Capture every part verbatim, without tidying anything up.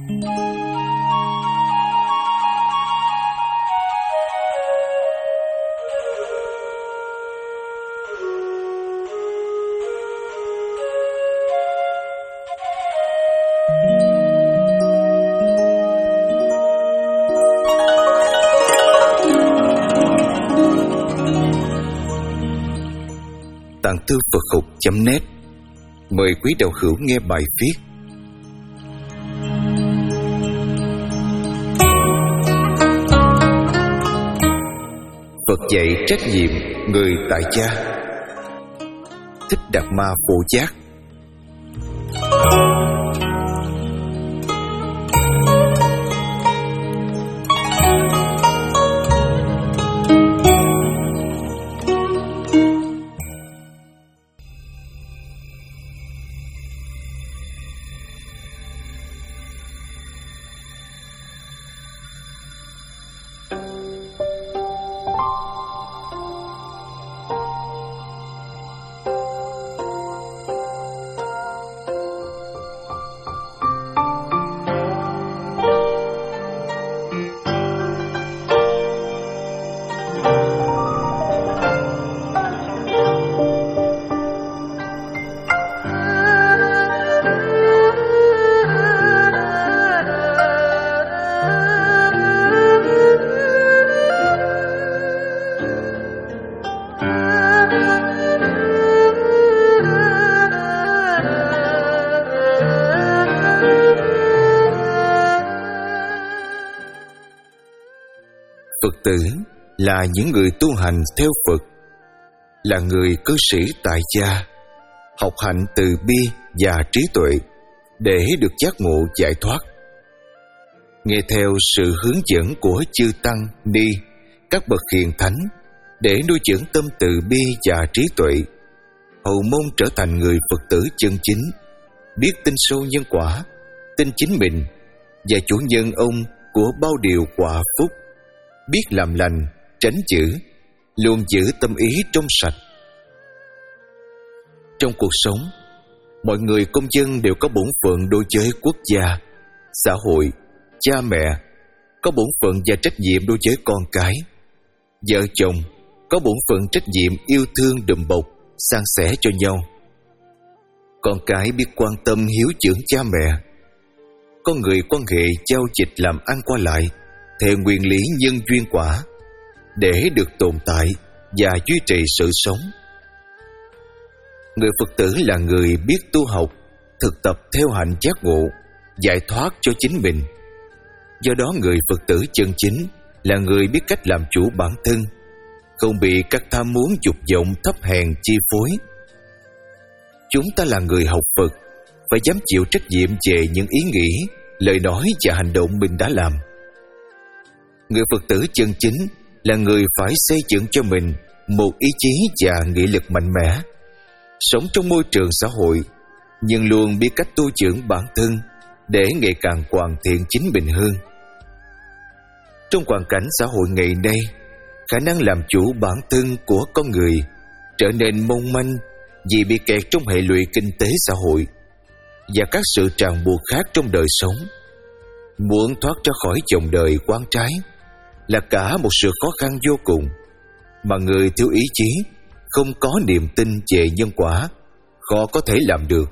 Tạng Thư Phật Học chấm net mời quý đạo hữu nghe bài viết Phật dạy trách nhiệm người tại gia. Thích Đạt Ma Phổ Giác. Phật tử là những người tu hành theo Phật, là người cư sĩ tại gia, học hạnh từ bi và trí tuệ để được giác ngộ giải thoát. Nghe theo sự hướng dẫn của chư Tăng, Ni, các bậc hiền thánh để nuôi dưỡng tâm từ bi và trí tuệ, hầu mong trở thành người Phật tử chân chính, biết tin sâu nhân quả, tin chính mình và chủ nhân ông của bao điều quả phúc, biết làm lành, tránh dữ, luôn giữ tâm ý trong sạch. Trong cuộc sống, mọi người công dân đều có bổn phận đối với quốc gia, xã hội, cha mẹ, có bổn phận và trách nhiệm đối với con cái. Vợ chồng có bổn phận trách nhiệm yêu thương đùm bọc, san sẻ cho nhau. Con cái biết quan tâm hiếu dưỡng cha mẹ. Con người quan hệ giao dịch làm ăn qua lại theo nguyên lý nhân duyên quả để được tồn tại và duy trì sự sống. Người Phật tử là người biết tu học, thực tập theo hạnh giác ngộ, giải thoát cho chính mình. Do đó người Phật tử chân chính là người biết cách làm chủ bản thân, không bị các tham muốn dục vọng thấp hèn chi phối. Chúng ta là người học Phật, phải dám chịu trách nhiệm về những ý nghĩ, lời nói và hành động mình đã làm. Người Phật tử chân chính là người phải xây dựng cho mình một ý chí và nghị lực mạnh mẽ, sống trong môi trường xã hội, nhưng luôn biết cách tu dưỡng bản thân để ngày càng hoàn thiện chính mình hơn. Trong hoàn cảnh xã hội ngày nay, khả năng làm chủ bản thân của con người trở nên mong manh vì bị kẹt trong hệ lụy kinh tế xã hội và các sự ràng buộc khác trong đời sống. Muốn thoát ra khỏi dòng đời oan trái là cả một sự khó khăn vô cùng, mà người thiếu ý chí, không có niềm tin về nhân quả, khó có thể làm được.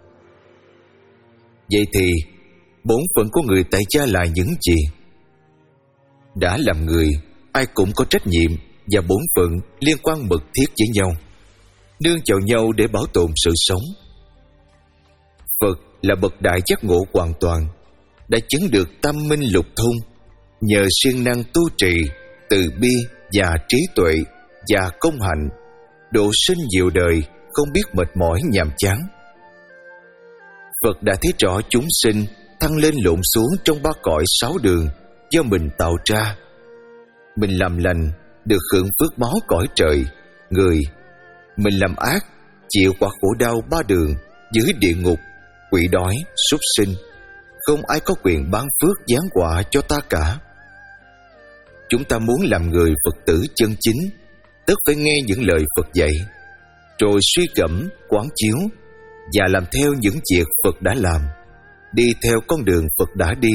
Vậy thì bổn phận của người tại gia là những gì? Đã làm người, ai cũng có trách nhiệm và bổn phận liên quan mật thiết với nhau, nương vào nhau để bảo tồn sự sống. Phật là bậc đại giác ngộ hoàn toàn, đã chứng được tam minh lục thông nhờ siêng năng tu trì, từ bi và trí tuệ và công hạnh, độ sinh nhiều đời không biết mệt mỏi nhàm chán. Phật đã thấy rõ chúng sinh thăng lên lộn xuống trong ba cõi sáu đường do mình tạo ra. Mình làm lành được hưởng phước báo cõi trời, người. Mình làm ác chịu quả khổ đau ba đường dưới địa ngục, quỷ đói, súc sinh. Không ai có quyền ban phước giáng họa cho ta cả. Chúng ta muốn làm người Phật tử chân chính, tất phải nghe những lời Phật dạy, rồi suy gẫm, quán chiếu và làm theo những việc Phật đã làm, đi theo con đường Phật đã đi.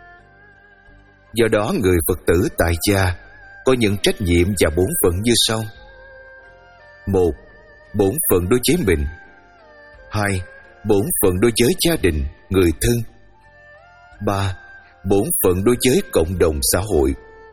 Do đó người Phật tử tại gia có những trách nhiệm và bổn phận như sau. Một, bổn phận đối với mình. Hai, bổn phận đối với gia đình, người thân. Ba, bổn phận đối với cộng đồng xã hội.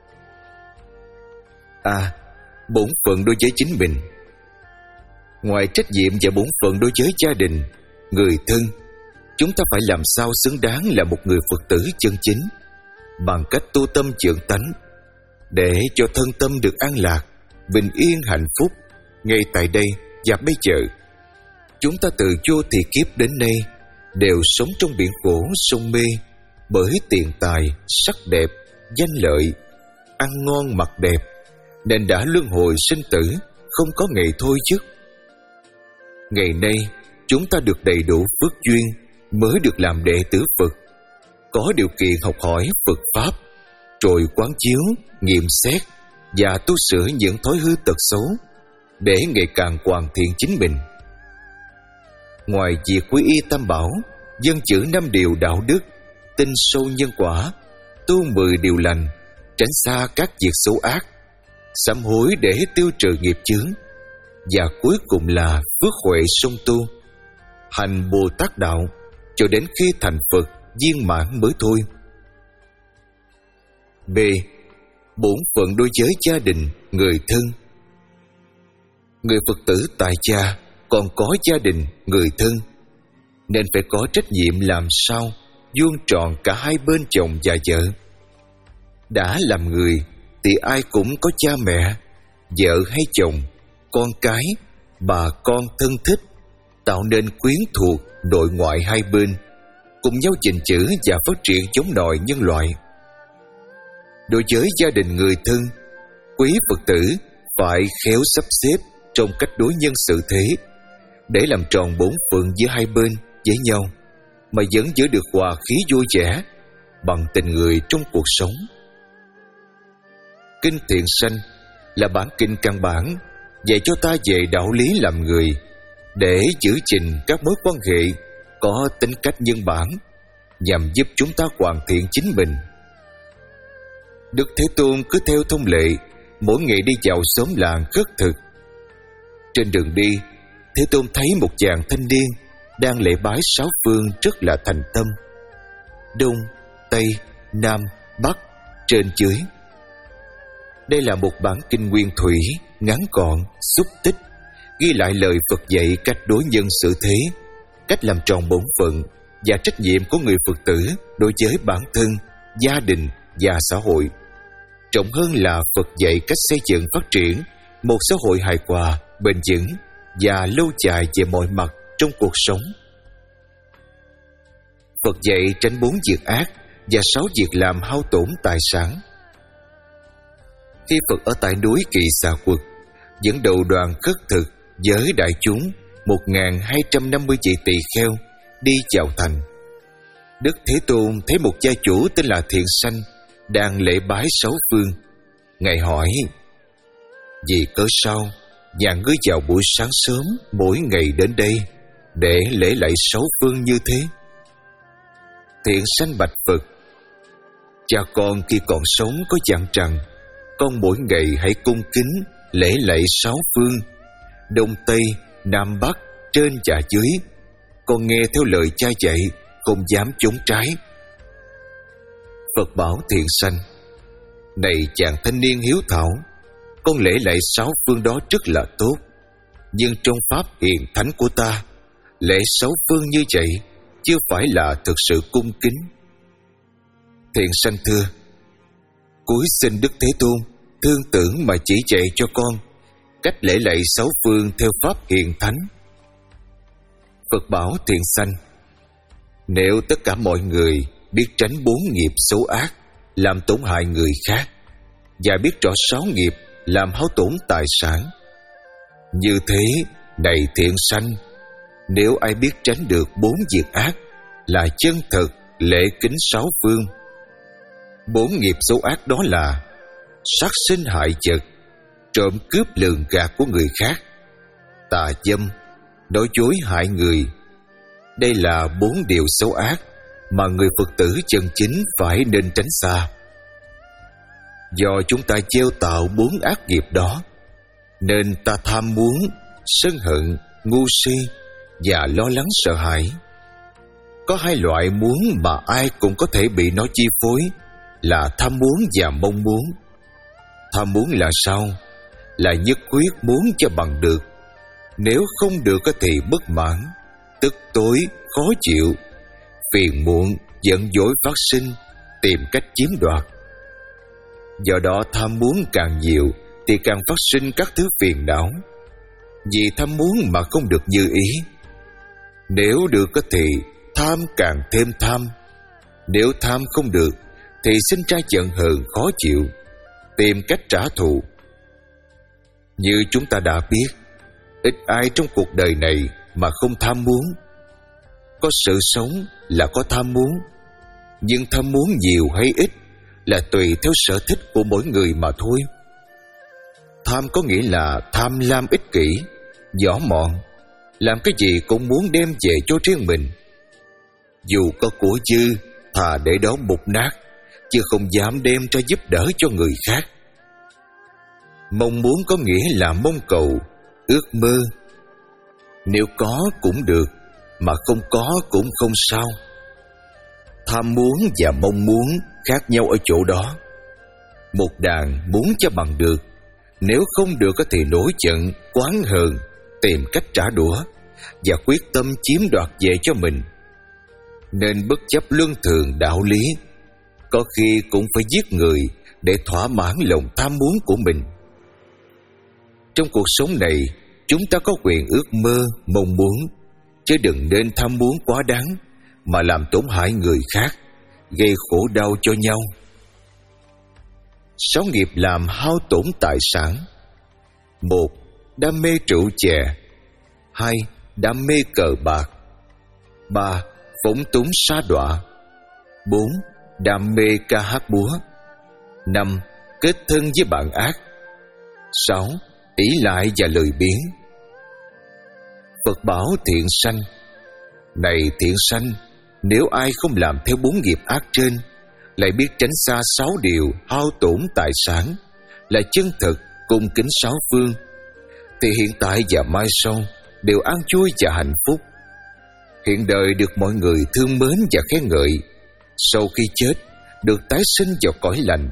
A. Bổn phận đối với chính mình. Ngoài trách nhiệm và bổn phận đối với gia đình, người thân, chúng ta phải làm sao xứng đáng là một người Phật tử chân chính, bằng cách tu tâm dưỡng tánh, để cho thân tâm được an lạc, bình yên hạnh phúc ngay tại đây và bây giờ. Chúng ta từ vô thị kiếp đến nay đều sống trong biển khổ sông mê, bởi tiền tài, sắc đẹp, danh lợi, ăn ngon mặc đẹp, nên đã luân hồi sinh tử, không có ngày thôi dứt. Ngày nay chúng ta được đầy đủ phước duyên mới được làm đệ tử Phật, có điều kiện học hỏi Phật Pháp, rồi quán chiếu, nghiệm xét và tu sửa những thói hư tật xấu để ngày càng hoàn thiện chính mình. Ngoài việc quy y Tam Bảo, dân chữ năm điều đạo đức, tin sâu nhân quả, tu mười điều lành, tránh xa các việc xấu ác, sám hối để tiêu trừ nghiệp chướng, và cuối cùng là phước huệ song tu, hành Bồ Tát đạo cho đến khi thành Phật viên mãn mới thôi. B. Bổn phận đối với gia đình, người thân. Người Phật tử tại gia còn có gia đình, người thân, nên phải có trách nhiệm làm sao vuông tròn cả hai bên chồng và vợ. Đã làm người thì ai cũng có cha mẹ, vợ hay chồng, con cái, bà con thân thích, tạo nên quyến thuộc nội ngoại hai bên, cùng nhau gìn giữ và phát triển giống nòi nhân loại. Đối với gia đình người thân, quý Phật tử phải khéo sắp xếp trong cách đối nhân xử thế, để làm tròn bổn phận giữa hai bên với nhau, mà vẫn giữ được hòa khí vui vẻ bằng tình người trong cuộc sống. Kinh Thiện Sanh là bản kinh căn bản dạy cho ta về đạo lý làm người, để giữ gìn các mối quan hệ có tính cách nhân bản, nhằm giúp chúng ta hoàn thiện chính mình. Đức Thế Tôn cứ theo thông lệ mỗi ngày đi vào xóm làng khất thực. Trên đường đi, Thế Tôn thấy một chàng thanh niên đang lễ bái sáu phương rất là thành tâm. Đông, Tây, Nam, Bắc, trên dưới. Đây là một bản kinh nguyên thủy, ngắn gọn, xúc tích, ghi lại lời Phật dạy cách đối nhân xử thế, cách làm tròn bổn phận và trách nhiệm của người Phật tử đối với bản thân, gia đình và xã hội. Trọng hơn là Phật dạy cách xây dựng phát triển một xã hội hài hòa, bền vững và lâu dài về mọi mặt trong cuộc sống. Phật dạy tránh bốn việc ác và sáu việc làm hao tổn tài sản. Khi Phật ở tại núi Kỳ Xà Quật, dẫn đầu đoàn khất thực với đại chúng một nghìn hai trăm năm mươi vị tỳ kheo đi vào thành, Đức Thế Tôn thấy một gia chủ tên là Thiện Sanh đang lễ bái sáu phương. Ngài hỏi: vì cớ sao nhà ngươi vào buổi sáng sớm mỗi ngày đến đây để lễ lạy sáu phương như thế? Thiện Sanh bạch Phật: cha con khi còn sống có dặn rằng con mỗi ngày hãy cung kính lễ lạy sáu phương, Đông Tây, Nam Bắc, trên và dưới. Con nghe theo lời cha dạy, không dám chống trái. Phật bảo Thiện Sanh: này chàng thanh niên hiếu thảo, con lễ lạy sáu phương đó rất là tốt, nhưng trong pháp hiền thánh của ta, lễ sáu phương như vậy chưa phải là thực sự cung kính. Thiện Sanh thưa: cúi xin Đức Thế Tôn thương tưởng mà chỉ dạy cho con cách lễ lạy sáu phương theo pháp hiền thánh. Phật bảo Thiện Sanh: nếu tất cả mọi người biết tránh bốn nghiệp xấu ác làm tổn hại người khác, và biết rõ sáu nghiệp làm hao tổn tài sản, như thế này Thiện Sanh, nếu ai biết tránh được bốn việc ác là chân thực lễ kính sáu phương. Bốn nghiệp xấu ác đó là sát sinh hại vật, trộm cướp lường gạt của người khác, tà dâm, nói dối hại người. Đây là bốn điều xấu ác mà người Phật tử chân chính phải nên tránh xa. Do chúng ta gieo tạo bốn ác nghiệp đó, nên ta tham muốn, sân hận, ngu si và lo lắng sợ hãi. Có hai loại muốn mà ai cũng có thể bị nó chi phối, là tham muốn và mong muốn. Tham muốn là sao? Là nhất quyết muốn cho bằng được. Nếu không được thì bất mãn, tức tối, khó chịu, phiền muộn, giận dỗi phát sinh, tìm cách chiếm đoạt. Do đó tham muốn càng nhiều thì càng phát sinh các thứ phiền não, vì tham muốn mà không được như ý. Nếu được thì tham càng thêm tham, nếu tham không được thì sinh ra giận hờn khó chịu, tìm cách trả thù. Như chúng ta đã biết, ít ai trong cuộc đời này mà không tham muốn. Có sự sống là có tham muốn, nhưng tham muốn nhiều hay ít là tùy theo sở thích của mỗi người mà thôi. Tham có nghĩa là tham lam ích kỷ, võ mọn, làm cái gì cũng muốn đem về cho riêng mình. Dù có của dư, thà để đó mục nát, chứ không dám đem ra giúp đỡ cho người khác. Mong muốn có nghĩa là mong cầu, ước mơ. Nếu có cũng được, mà không có cũng không sao. Tham muốn và mong muốn khác nhau ở chỗ đó. Một đàn muốn cho bằng được, nếu không được thì nổi giận, oán hờn, tìm cách trả đũa và quyết tâm chiếm đoạt về cho mình. Nên bất chấp luân thường đạo lý, có khi cũng phải giết người để thỏa mãn lòng tham muốn của mình. Trong cuộc sống này, chúng ta có quyền ước mơ, mong muốn, chứ đừng nên tham muốn quá đáng mà làm tổn hại người khác, gây khổ đau cho nhau. Sáu nghiệp làm hao tổn tài sản. Một, đam mê rượu chè. Hai, đam mê cờ bạc. Ba, phóng túng sa đọa. Bốn, đam mê ca hát múa. Năm, kết thân với bạn ác. Sáu, ỷ lại và lười biếng. Phật bảo thiện sanh. Này thiện sanh, nếu ai không làm theo bốn nghiệp ác trên, lại biết tránh xa sáu điều hao tổn tài sản, là chân thực cung kính sáu phương, thì hiện tại và mai sau đều an vui và hạnh phúc. Hiện đời được mọi người thương mến và khen ngợi, sau khi chết được tái sinh vào cõi lành.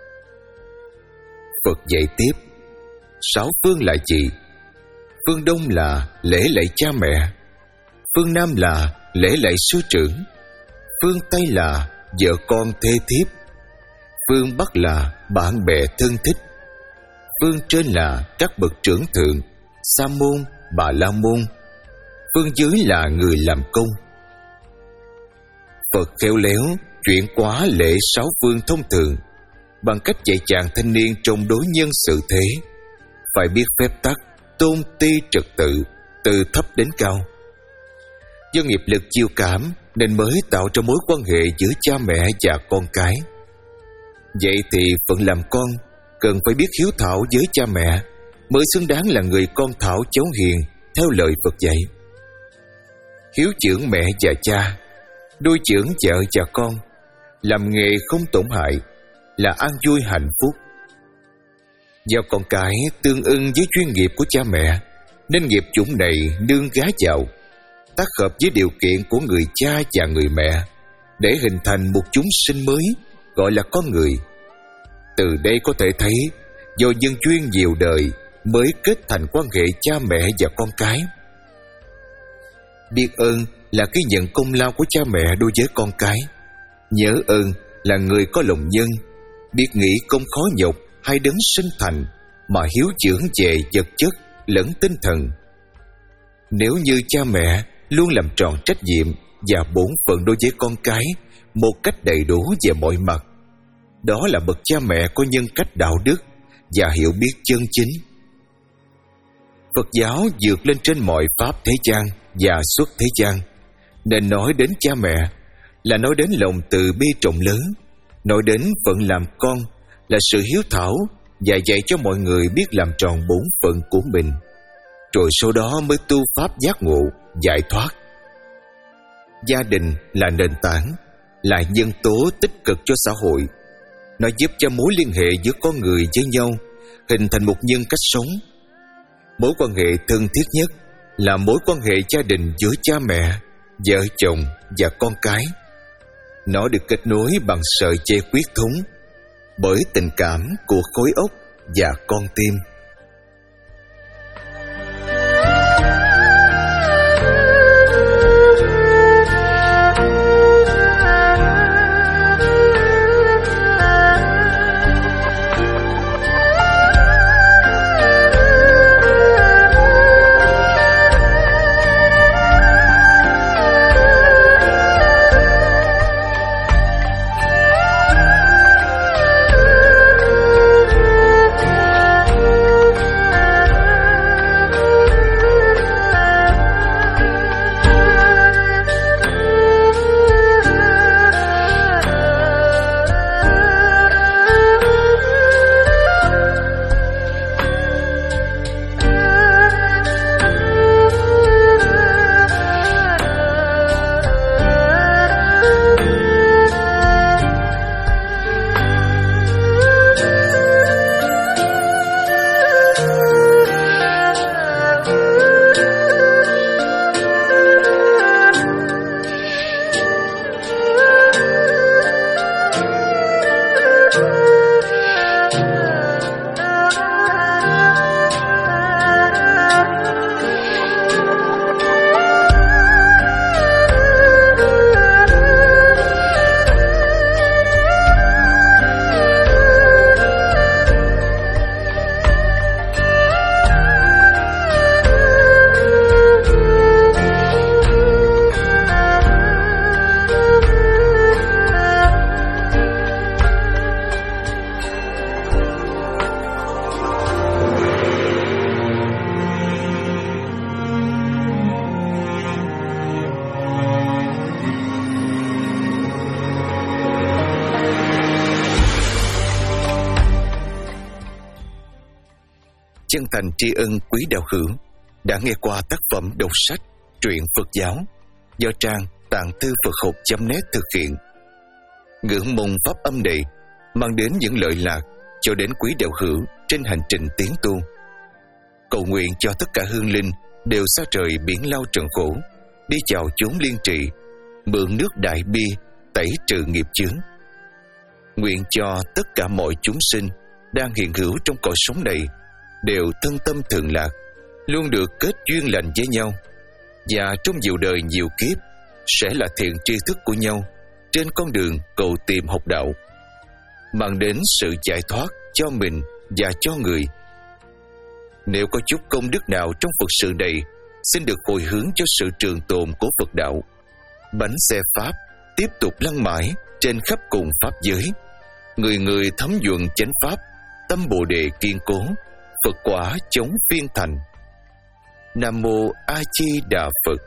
Phật dạy tiếp, sáu phương là gì? Phương Đông là lễ lạy cha mẹ, phương Nam là lễ lạy sư trưởng, phương Tây là vợ con thê thiếp, phương Bắc là bạn bè thân thích, phương trên là các bậc trưởng thượng, sa môn, bà la môn, phương dưới là người làm công. Phật khéo léo chuyển hóa lễ sáu phương thông thường bằng cách dạy chàng thanh niên trong đối nhân xử thế phải biết phép tắc, tôn ti trật tự, từ thấp đến cao. Do nghiệp lực chiêu cảm nên mới tạo ra mối quan hệ giữa cha mẹ và con cái. Vậy thì phận làm con cần phải biết hiếu thảo với cha mẹ, mới xứng đáng là người con thảo cháu hiền theo lời Phật dạy. Hiếu trưởng mẹ và cha, nuôi trưởng vợ và con, làm nghề không tổn hại, là an vui hạnh phúc. Do con cái tương ưng với chuyên nghiệp của cha mẹ, nên nghiệp chủng này nương gá vào, tác hợp với điều kiện của người cha và người mẹ, để hình thành một chúng sinh mới, gọi là con người. Từ đây có thể thấy, do nhân duyên nhiều đời mới kết thành quan hệ cha mẹ và con cái. Biết ơn là ghi nhận công lao của cha mẹ đối với con cái. Nhớ ơn là người có lòng nhân, biết nghĩ công khó nhọc hay đấng sinh thành, mà hiếu dưỡng về vật chất lẫn tinh thần. Nếu như cha mẹ luôn làm tròn trách nhiệm và bổn phận đối với con cái một cách đầy đủ về mọi mặt, đó là bậc cha mẹ có nhân cách đạo đức và hiểu biết chân chính. Phật giáo vượt lên trên mọi pháp thế gian và xuất thế gian, nên nói đến cha mẹ là nói đến lòng từ bi trọng lớn, nói đến phận làm con là sự hiếu thảo và dạy cho mọi người biết làm tròn bổn phận của mình, rồi sau đó mới tu pháp giác ngộ, giải thoát. Gia đình là nền tảng, là nhân tố tích cực cho xã hội. Nó giúp cho mối liên hệ giữa con người với nhau hình thành một nhân cách sống. Mối quan hệ thân thiết nhất là mối quan hệ gia đình giữa cha mẹ, vợ chồng và con cái. Nó được kết nối bằng sợi dây huyết thống bởi tình cảm của khối óc và con tim. Chân thành tri ân quý đạo hữu đã nghe qua tác phẩm đọc sách truyện Phật giáo do trang tạng thư Phật học chấm net thực hiện. Ngưỡng mong pháp âm này mang đến những lợi lạc cho đến quý đạo hữu trên hành trình tiến tu. Cầu nguyện cho tất cả hương linh đều xa trời biển lao trần khổ, đi chào chốn liên trị, mượn nước đại bi tẩy trừ nghiệp chướng. Nguyện cho tất cả mọi chúng sinh đang hiện hữu trong cõi sống này đều thân tâm thường lạc, luôn được kết duyên lành với nhau, và trong nhiều đời nhiều kiếp sẽ là thiện tri thức của nhau trên con đường cầu tìm học đạo, mang đến sự giải thoát cho mình và cho người. Nếu có chút công đức nào trong Phật sự này, xin được hồi hướng cho sự trường tồn của Phật đạo. Bánh xe Pháp tiếp tục lăn mãi trên khắp cùng Pháp giới, người người thấm nhuận chánh Pháp, tâm Bồ Đề kiên cố, Phật quả chống phiên thành. Nam Mô A Di Đà Phật.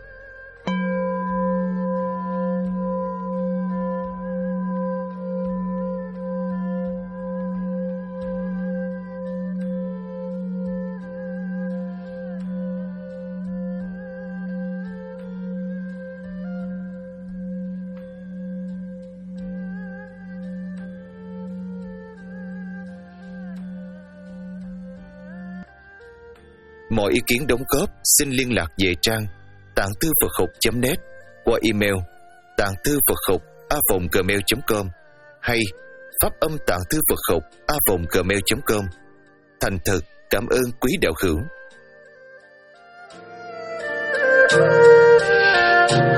Mọi ý kiến đóng góp xin liên lạc về trang tạng thư Phật học chấm net qua email tạng thư Phật học a vòng gmail chấm com hay pháp âm tạng thư Phật học a vòng gmail chấm com. Thành thật cảm ơn quý đạo hữu.